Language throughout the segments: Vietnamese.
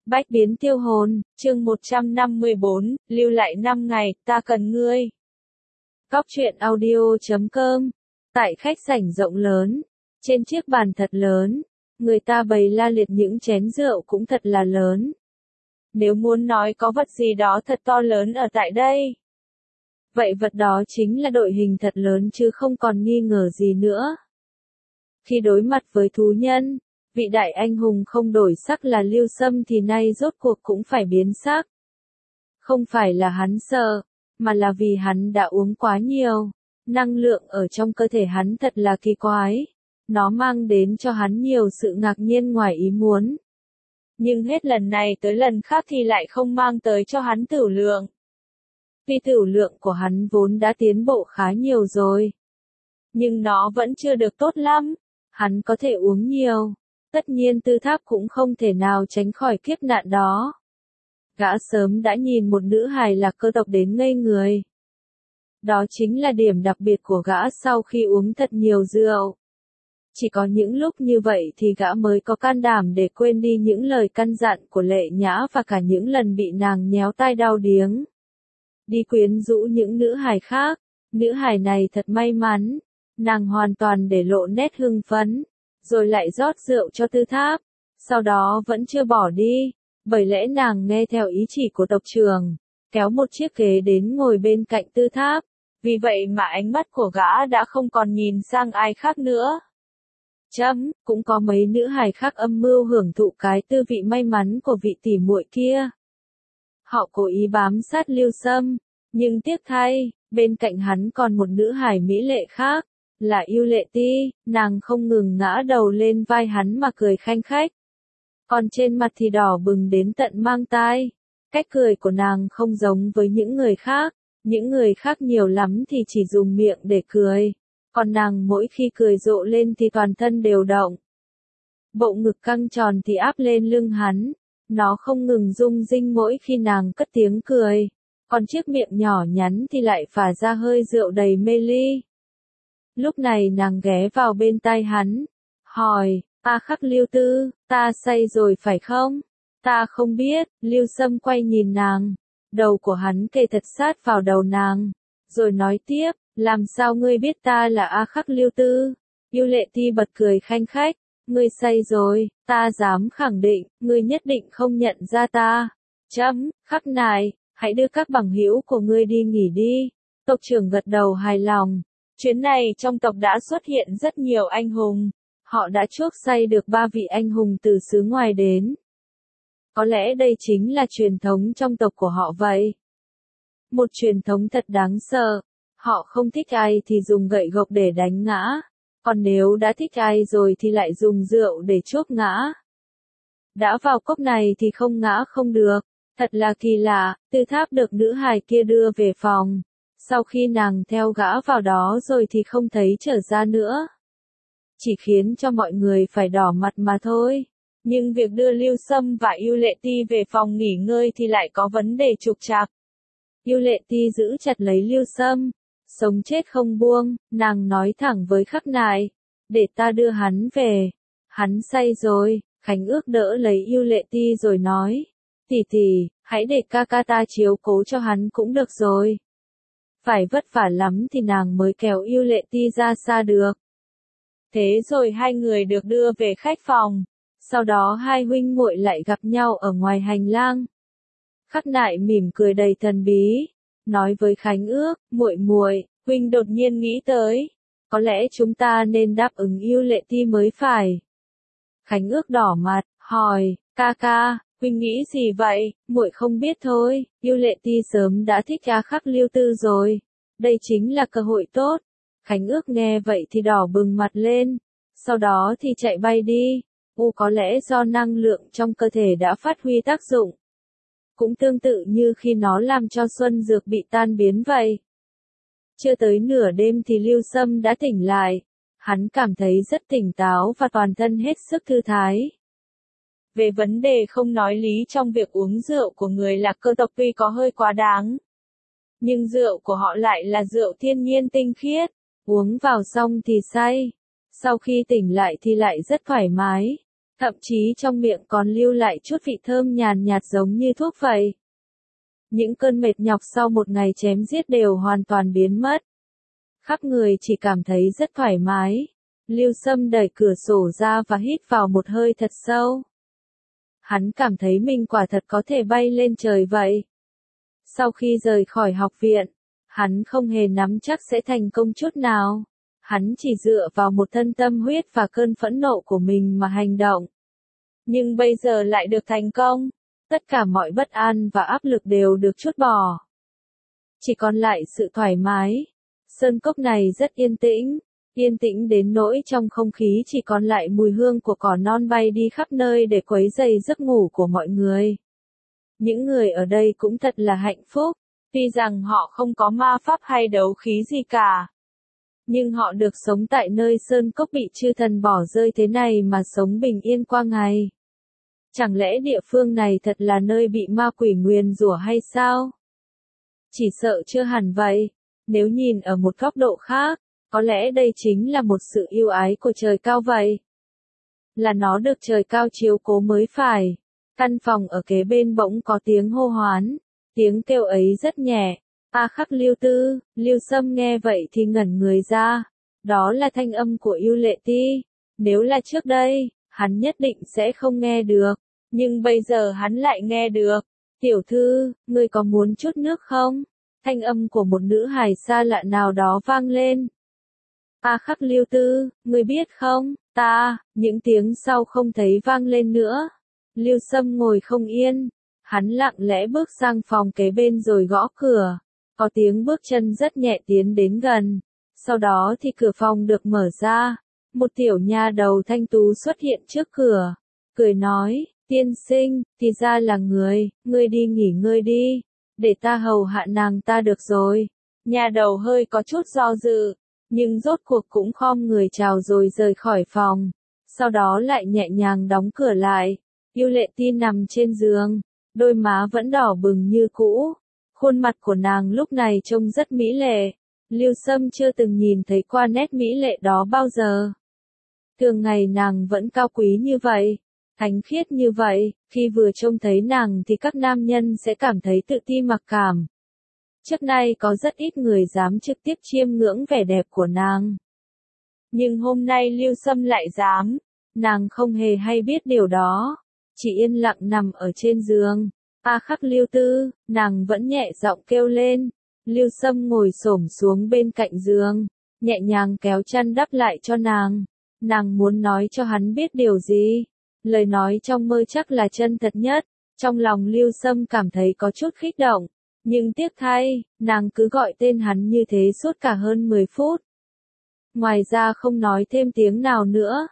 Bách biến tiêu hồn, chương 154, lưu lại 5 ngày, ta cần ngươi. Góc truyện audio.com. Tại khách sảnh rộng lớn, trên chiếc bàn thật lớn, người ta bày la liệt những chén rượu cũng thật là lớn. Nếu muốn nói có vật gì đó thật to lớn ở tại đây, vậy vật đó chính là đội hình thật lớn chứ không còn nghi ngờ gì nữa. Khi đối mặt với thú nhân, vị đại anh hùng không đổi sắc là Lưu Sâm thì nay rốt cuộc cũng phải biến sắc. Không phải là hắn sợ, mà là vì hắn đã uống quá nhiều. Năng lượng ở trong cơ thể hắn thật là kỳ quái. Nó mang đến cho hắn nhiều sự ngạc nhiên ngoài ý muốn. Nhưng hết lần này tới lần khác thì lại không mang tới cho hắn tửu lượng. Vì tửu lượng của hắn vốn đã tiến bộ khá nhiều rồi. Nhưng nó vẫn chưa được tốt lắm. Hắn có thể uống nhiều. Tất nhiên Tư Tháp cũng không thể nào tránh khỏi kiếp nạn đó. Gã sớm đã nhìn một nữ hài lạc cơ tộc đến ngây người. Đó chính là điểm đặc biệt của gã sau khi uống thật nhiều rượu. Chỉ có những lúc như vậy thì gã mới có can đảm để quên đi những lời căn dặn của Lệ Nhã và cả những lần bị nàng nhéo tai đau điếng. Đi quyến rũ những nữ hài khác. Nữ hài này thật may mắn. Nàng hoàn toàn để lộ nét hưng phấn. Rồi lại rót rượu cho Tư Tháp. Sau đó vẫn chưa bỏ đi. Bởi lẽ nàng nghe theo ý chỉ của tộc trưởng. Kéo một chiếc ghế đến ngồi bên cạnh Tư Tháp. Vì vậy mà ánh mắt của gã đã không còn nhìn sang ai khác nữa. Cũng có mấy nữ hài khác âm mưu hưởng thụ cái tư vị may mắn của vị tỷ muội kia. Họ cố ý bám sát Lưu Sâm. Nhưng tiếc thay, bên cạnh hắn còn một nữ hài mỹ lệ khác. Là Yêu Lệ Ti, nàng không ngừng ngã đầu lên vai hắn mà cười khanh khách. Còn trên mặt thì đỏ bừng đến tận mang tai. Cách cười của nàng không giống với những người khác. Những người khác nhiều lắm thì chỉ dùng miệng để cười. Còn nàng mỗi khi cười rộ lên thì toàn thân đều động. Bộ ngực căng tròn thì áp lên lưng hắn. Nó không ngừng rung rinh mỗi khi nàng cất tiếng cười. Còn chiếc miệng nhỏ nhắn thì lại phả ra hơi rượu đầy mê ly. Lúc này nàng ghé vào bên tai hắn. Hỏi, Khắc Lưu Tư, ta say rồi phải không? Ta không biết. Lưu Sâm quay nhìn nàng. Đầu của hắn kề thật sát vào đầu nàng. Rồi nói tiếp, làm sao ngươi biết ta là Khắc Lưu Tư? Yêu Lệ Ti bật cười khanh khách. Ngươi say rồi, ta dám khẳng định, ngươi nhất định không nhận ra ta. Khắc này, hãy đưa các bằng hữu của ngươi đi nghỉ đi. Tộc trưởng gật đầu hài lòng. Chuyến này trong tộc đã xuất hiện rất nhiều anh hùng. Họ đã chuốc say được 3 vị anh hùng từ xứ ngoài đến. Có lẽ đây chính là truyền thống trong tộc của họ vậy. Một truyền thống thật đáng sợ. Họ không thích ai thì dùng gậy gộc để đánh ngã. Còn nếu đã thích ai rồi thì lại dùng rượu để chuốc ngã. Đã vào cốc này thì không ngã không được. Thật là kỳ lạ. Tư Tháp được nữ hài kia đưa về phòng. Sau khi nàng theo gã vào đó rồi thì không thấy trở ra nữa. Chỉ khiến cho mọi người phải đỏ mặt mà thôi. Nhưng việc đưa Lưu Sâm và Yêu Lệ Ti về phòng nghỉ ngơi thì lại có vấn đề trục trặc. Yêu Lệ Ti giữ chặt lấy Lưu Sâm. Sống chết không buông, nàng nói thẳng với Khắc Nại. Để ta đưa hắn về. Hắn say rồi. Khánh Ước đỡ lấy Yêu Lệ Ti rồi nói. Tỷ tỷ, hãy để ca ca ta chiếu cố cho hắn cũng được rồi. Phải vất vả lắm thì nàng mới kéo Yêu Lệ Ti ra xa được. Thế rồi hai người được đưa về khách phòng. Sau đó hai huynh muội lại gặp nhau ở ngoài hành lang. Khắc Nại mỉm cười đầy thần bí, nói với Khánh Ước, muội, huynh đột nhiên nghĩ tới, có lẽ chúng ta nên đáp ứng Yêu Lệ Ti mới phải. Khánh Ước đỏ mặt, hỏi, ca, huynh nghĩ gì vậy? Muội không biết thôi. Yêu Lệ Ti sớm đã thích Khắc Lưu Tư rồi. Đây chính là cơ hội tốt. Khánh Ước nghe vậy thì đỏ bừng mặt lên. Sau đó thì chạy bay đi. Có lẽ do năng lượng trong cơ thể đã phát huy tác dụng. Cũng tương tự như khi nó làm cho Xuân Dược bị tan biến vậy. Chưa tới nửa đêm thì Lưu Sâm đã tỉnh lại. Hắn cảm thấy rất tỉnh táo và toàn thân hết sức thư thái. Về vấn đề không nói lý trong việc uống rượu của người Lạc Cơ tộc tuy có hơi quá đáng. Nhưng rượu của họ lại là rượu thiên nhiên tinh khiết. Uống vào xong thì say. Sau khi tỉnh lại thì lại rất thoải mái. thậm chí trong miệng còn lưu lại chút vị thơm nhàn nhạt giống như thuốc vậy. Những cơn mệt nhọc sau một ngày chém giết đều hoàn toàn biến mất. Khắp người chỉ cảm thấy rất thoải mái. Lưu Sâm đẩy cửa sổ ra và hít vào một hơi thật sâu. Hắn cảm thấy mình quả thật có thể bay lên trời vậy. Sau khi rời khỏi học viện, hắn không hề nắm chắc sẽ thành công chút nào. Hắn chỉ dựa vào một thân tâm huyết và cơn phẫn nộ của mình mà hành động. Nhưng bây giờ lại được thành công. Tất cả mọi bất an và áp lực đều được trút bỏ. Chỉ còn lại sự thoải mái. Sơn cốc này rất yên tĩnh đến nỗi trong không khí chỉ còn lại mùi hương của cỏ non bay đi khắp nơi để quấy rầy giấc ngủ của mọi người. Những người ở đây cũng thật là hạnh phúc, tuy rằng họ không có ma pháp hay đấu khí gì cả. Nhưng họ được sống tại nơi sơn cốc bị chư thần bỏ rơi thế này mà sống bình yên qua ngày. Chẳng lẽ địa phương này thật là nơi bị ma quỷ nguyền rủa hay sao? Chỉ sợ chưa hẳn vậy. Nếu nhìn ở một góc độ khác, có lẽ đây chính là một sự yêu ái của trời cao vậy. Là nó được trời cao chiếu cố mới phải. Căn phòng ở kế bên bỗng có tiếng hô hoán. Tiếng kêu ấy rất nhẹ. A Khắc Lưu Tư, Lưu Sâm nghe vậy thì ngẩn người ra. Đó là thanh âm của Yêu Lệ Ti. Nếu là trước đây, hắn nhất định sẽ không nghe được. Nhưng bây giờ hắn lại nghe được. Tiểu thư, ngươi có muốn chút nước không? Thanh âm của một nữ hài xa lạ nào đó vang lên. A Khắc Lưu Tư, ngươi biết không, những tiếng sau không thấy vang lên nữa. Lưu Sâm ngồi không yên. Hắn lặng lẽ bước sang phòng kế bên rồi gõ cửa. Có tiếng bước chân rất nhẹ tiến đến gần. Sau đó thì cửa phòng được mở ra. Một tiểu nha đầu thanh tú xuất hiện trước cửa. Cười nói, tiên sinh, thì ra là ngươi đi nghỉ ngơi đi. Để ta hầu hạ nàng ta được rồi. Nha đầu hơi có chút do dự. Nhưng rốt cuộc cũng khom người chào rồi rời khỏi phòng. Sau đó lại nhẹ nhàng đóng cửa lại. Yêu Lệ Ti nằm trên giường. Đôi má vẫn đỏ bừng như cũ. Khuôn mặt của nàng lúc này trông rất mỹ lệ. Lưu Sâm chưa từng nhìn thấy qua nét mỹ lệ đó bao giờ. Thường ngày nàng vẫn cao quý như vậy, thánh khiết như vậy, khi vừa trông thấy nàng thì các nam nhân sẽ cảm thấy tự ti mặc cảm. Trước nay có rất ít người dám trực tiếp chiêm ngưỡng vẻ đẹp của nàng. Nhưng hôm nay Lưu Sâm lại dám. Nàng không hề hay biết điều đó. Chỉ yên lặng nằm ở trên giường. A Khắc Lưu Tư, nàng vẫn nhẹ giọng kêu lên. Lưu Sâm ngồi xổm xuống bên cạnh giường, nhẹ nhàng kéo chăn đắp lại cho nàng. Nàng muốn nói cho hắn biết điều gì? Lời nói trong mơ chắc là chân thật nhất. Trong lòng Lưu Sâm cảm thấy có chút kích động. Nhưng tiếc thay, nàng cứ gọi tên hắn như thế suốt cả hơn 10 phút. Ngoài ra không nói thêm tiếng nào nữa.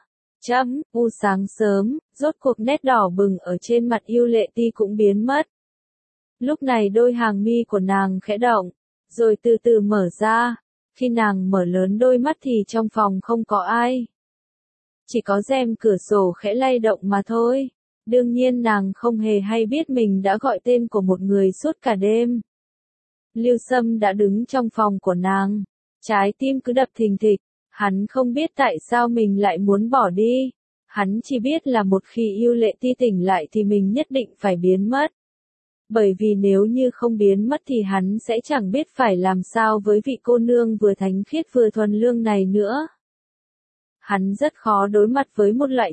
Sáng sớm, rốt cuộc nét đỏ bừng ở trên mặt Yêu Lệ Ti cũng biến mất. Lúc này đôi hàng mi của nàng khẽ động, rồi từ từ mở ra. Khi nàng mở lớn đôi mắt thì trong phòng không có ai. Chỉ có rèm cửa sổ khẽ lay động mà thôi. Đương nhiên nàng không hề hay biết mình đã gọi tên của một người suốt cả đêm. Lưu Sâm đã đứng trong phòng của nàng. Trái tim cứ đập thình thịch. Hắn không biết tại sao mình lại muốn bỏ đi. Hắn chỉ biết là một khi Yêu Lệ Ti tỉnh lại thì mình nhất định phải biến mất. Bởi vì nếu như không biến mất thì hắn sẽ chẳng biết phải làm sao với vị cô nương vừa thánh khiết vừa thuần lương này nữa. Hắn rất khó đối mặt với một loại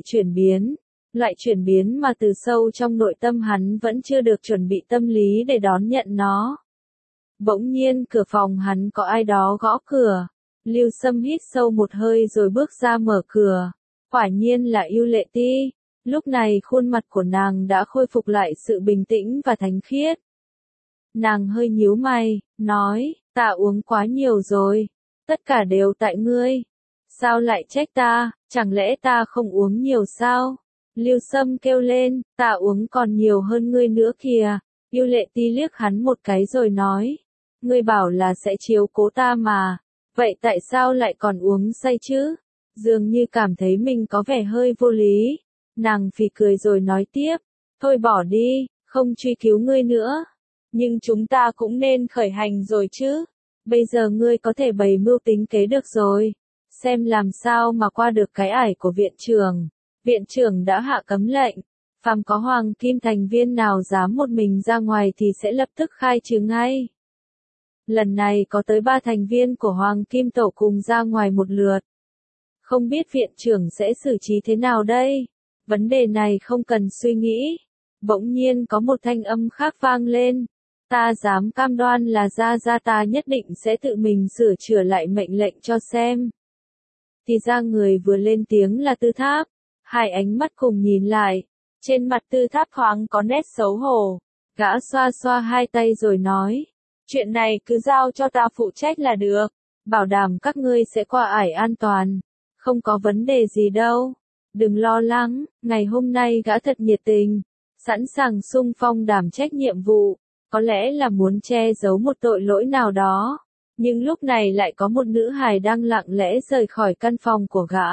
chuyển biến mà từ sâu trong nội tâm hắn vẫn chưa được chuẩn bị tâm lý để đón nhận nó. Bỗng nhiên cửa phòng hắn có ai đó gõ cửa. Lưu Sâm hít sâu một hơi rồi bước ra mở cửa. Quả nhiên là Yêu Lệ Ti. Lúc này khuôn mặt của nàng đã khôi phục lại sự bình tĩnh và thánh khiết. Nàng hơi nhíu mày, nói, ta uống quá nhiều rồi. Tất cả đều tại ngươi. Sao lại trách ta, chẳng lẽ ta không uống nhiều sao? Lưu Sâm kêu lên, ta uống còn nhiều hơn ngươi nữa kìa. Yêu Lệ Ti liếc hắn một cái rồi nói, ngươi bảo là sẽ chiếu cố ta mà. Vậy tại sao lại còn uống say chứ? Dường như cảm thấy mình có vẻ hơi vô lý. Nàng phì cười rồi nói tiếp, thôi bỏ đi, không truy cứu ngươi nữa. Nhưng chúng ta cũng nên khởi hành rồi chứ. Bây giờ ngươi có thể bày mưu tính kế được rồi. Xem làm sao mà qua được cái ải của viện trưởng. Viện trưởng đã hạ cấm lệnh, phàm có Hoàng Kim thành viên nào dám một mình ra ngoài thì sẽ lập tức khai trừ ngay. Lần này có tới 3 thành viên của Hoàng Kim tổ cùng ra ngoài một lượt. Không biết viện trưởng sẽ xử trí thế nào đây? Vấn đề này không cần suy nghĩ. Bỗng nhiên có một thanh âm khác vang lên. Ta dám cam đoan là Gia ta nhất định sẽ tự mình sửa chữa lại mệnh lệnh cho xem. Thì ra người vừa lên tiếng là Tư Tháp. Hai ánh mắt cùng nhìn lại. Trên mặt Tư Tháp thoáng có nét xấu hổ. Gã xoa xoa hai tay rồi nói. Chuyện này cứ giao cho ta phụ trách là được. Bảo đảm các ngươi sẽ qua ải an toàn. Không có vấn đề gì đâu. Đừng lo lắng, ngày hôm nay gã thật nhiệt tình. Sẵn sàng xung phong đảm trách nhiệm vụ. Có lẽ là muốn che giấu một tội lỗi nào đó. Nhưng lúc này lại có một nữ hài đang lặng lẽ rời khỏi căn phòng của gã.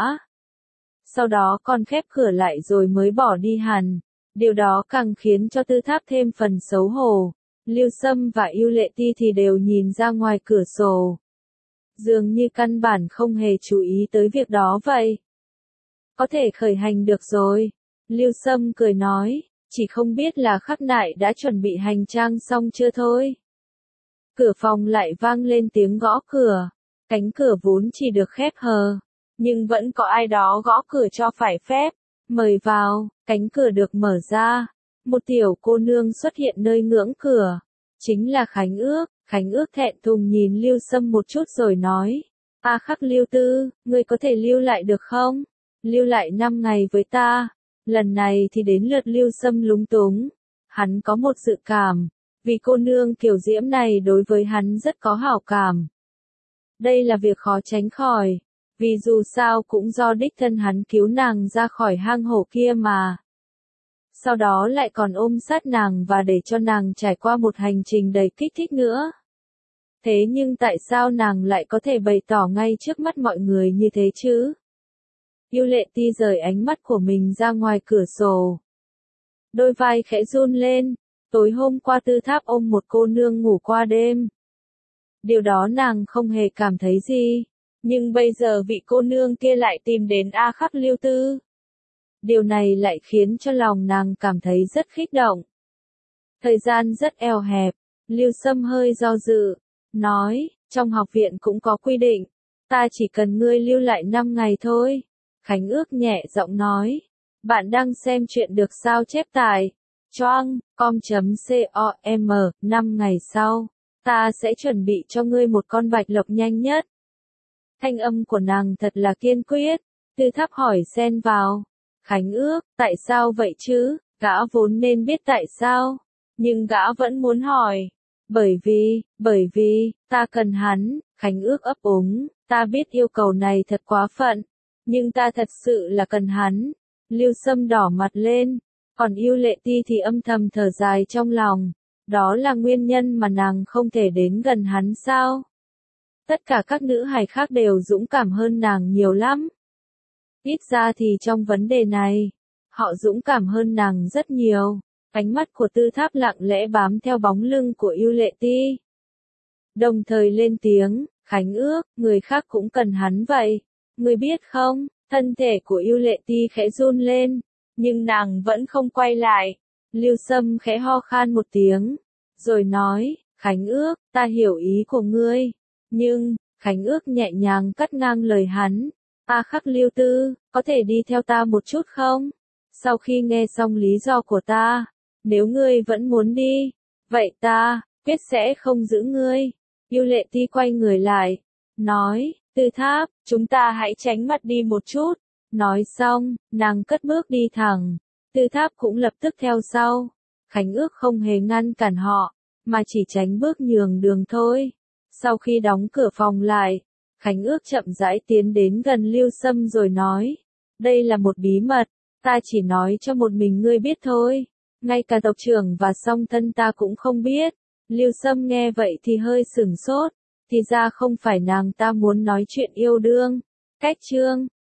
Sau đó còn khép cửa lại rồi mới bỏ đi hẳn. Điều đó càng khiến cho Tư Tháp thêm phần xấu hổ. Lưu Sâm và Yêu Lệ Ti thì đều nhìn ra ngoài cửa sổ. Dường như căn bản không hề chú ý tới việc đó vậy. Có thể khởi hành được rồi. Lưu Sâm cười nói, chỉ không biết là Khắc Nại đã chuẩn bị hành trang xong chưa thôi. Cửa phòng lại vang lên tiếng gõ cửa. Cánh cửa vốn chỉ được khép hờ. Nhưng vẫn có ai đó gõ cửa cho phải phép. Mời vào, cánh cửa được mở ra. Một tiểu cô nương xuất hiện nơi ngưỡng cửa. Chính là Khánh Ước. Khánh Ước thẹn thùng nhìn Lưu Sâm một chút rồi nói. Khắc Lưu Tư, ngươi có thể lưu lại được không? Lưu lại 5 ngày với ta. Lần này thì đến lượt Lưu Sâm lúng túng. Hắn có một dự cảm. Vì cô nương kiểu diễm này đối với hắn rất có hảo cảm. Đây là việc khó tránh khỏi. Vì dù sao cũng do đích thân hắn cứu nàng ra khỏi hang hổ kia mà. Sau đó lại còn ôm sát nàng và để cho nàng trải qua một hành trình đầy kích thích nữa. Thế nhưng tại sao nàng lại có thể bày tỏ ngay trước mắt mọi người như thế chứ? Yêu Lệ Ti rời ánh mắt của mình ra ngoài cửa sổ. Đôi vai khẽ run lên. Tối hôm qua Tư Tháp ôm một cô nương ngủ qua đêm. Điều đó nàng không hề cảm thấy gì. Nhưng bây giờ vị cô nương kia lại tìm đến Khắc Lưu Tư. Điều này lại khiến cho lòng nàng cảm thấy rất kích động. Thời gian rất eo hẹp. Lưu Sâm hơi do dự. Nói, trong học viện cũng có quy định. Ta chỉ cần ngươi lưu lại 5 ngày thôi. Khánh Ước nhẹ giọng nói. Bạn đang xem chuyện được sao chép tại choang.com.com 5 ngày sau. Ta sẽ chuẩn bị cho ngươi một con bạch lộc nhanh nhất. Thanh âm của nàng thật là kiên quyết. Tư Tháp hỏi xen vào. Khánh Ước, tại sao vậy chứ? Gã vốn nên biết tại sao. Nhưng gã vẫn muốn hỏi. Bởi vì, ta cần hắn. Khánh Ước ấp úng. Ta biết yêu cầu này thật quá phận. Nhưng ta thật sự là cần hắn. Lưu Sâm đỏ mặt lên. Còn Yêu Lệ Ti thì âm thầm thở dài trong lòng. Đó là nguyên nhân mà nàng không thể đến gần hắn sao? Tất cả các nữ hài khác đều dũng cảm hơn nàng nhiều lắm. Ít ra thì trong vấn đề này, họ dũng cảm hơn nàng rất nhiều. Ánh mắt của Tư Tháp lặng lẽ bám theo bóng lưng của Yêu Lệ Ti. Đồng thời lên tiếng, Khánh Ước, người khác cũng cần hắn vậy. Ngươi biết không, thân thể của Yêu Lệ Ti khẽ run lên, nhưng nàng vẫn không quay lại. Lưu Sâm khẽ ho khan một tiếng, rồi nói, Khánh Ước, ta hiểu ý của ngươi. Nhưng, Khánh Ước nhẹ nhàng cắt ngang lời hắn. Khắc Lưu Tư, có thể đi theo ta một chút không? Sau khi nghe xong lý do của ta, nếu ngươi vẫn muốn đi, vậy ta, quyết sẽ không giữ ngươi. Yêu Lệ Ti quay người lại, nói, Tư Tháp, chúng ta hãy tránh mặt đi một chút. Nói xong, nàng cất bước đi thẳng. Tư Tháp cũng lập tức theo sau. Khánh Ước không hề ngăn cản họ, mà chỉ tránh bước nhường đường thôi. Sau khi đóng cửa phòng lại, Khánh Ước chậm rãi tiến đến gần Lưu Sâm rồi nói. Đây là một bí mật, ta chỉ nói cho một mình ngươi biết thôi. Ngay cả tộc trưởng và song thân ta cũng không biết. Lưu Sâm nghe vậy thì hơi sửng sốt. Thì ra không phải nàng ta muốn nói chuyện yêu đương. Cách chương